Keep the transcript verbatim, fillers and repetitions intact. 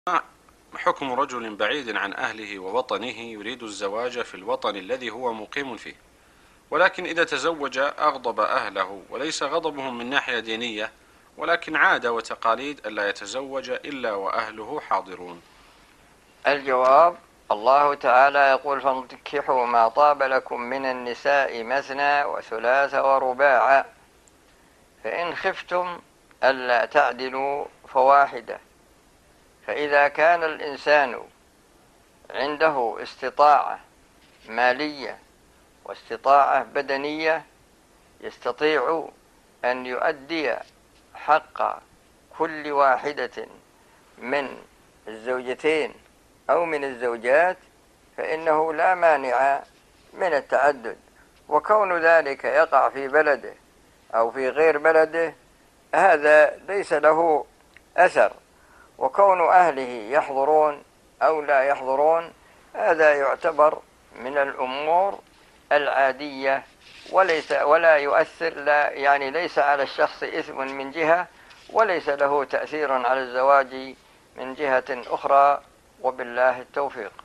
ما حكم رجل بعيد عن أهله ووطنه يريد الزواج في الوطن الذي هو مقيم فيه، ولكن إذا تزوج أغضب أهله، وليس غضبهم من ناحية دينية، ولكن عادة وتقاليد ألا يتزوج إلا وأهله حاضرون؟ الجواب: الله تعالى يقول: فانكحوا ما طاب لكم من النساء مثنى وثلاث ورباع، فإن خفتم ألا تعدلوا فواحدة. فإذا كان الإنسان عنده استطاعة مالية واستطاعة بدنية يستطيع أن يؤدي حق كل واحدة من الزوجتين أو من الزوجات، فإنه لا مانع من التعدد. وكون ذلك يقع في بلده أو في غير بلده هذا ليس له أثر، وكون أهله يحضرون أو لا يحضرون هذا يعتبر من الأمور العادية، وليس ولا يؤثر، لا يعني ليس على الشخص إثم من جهة، وليس له تأثير على الزواج من جهة أخرى، وبالله التوفيق.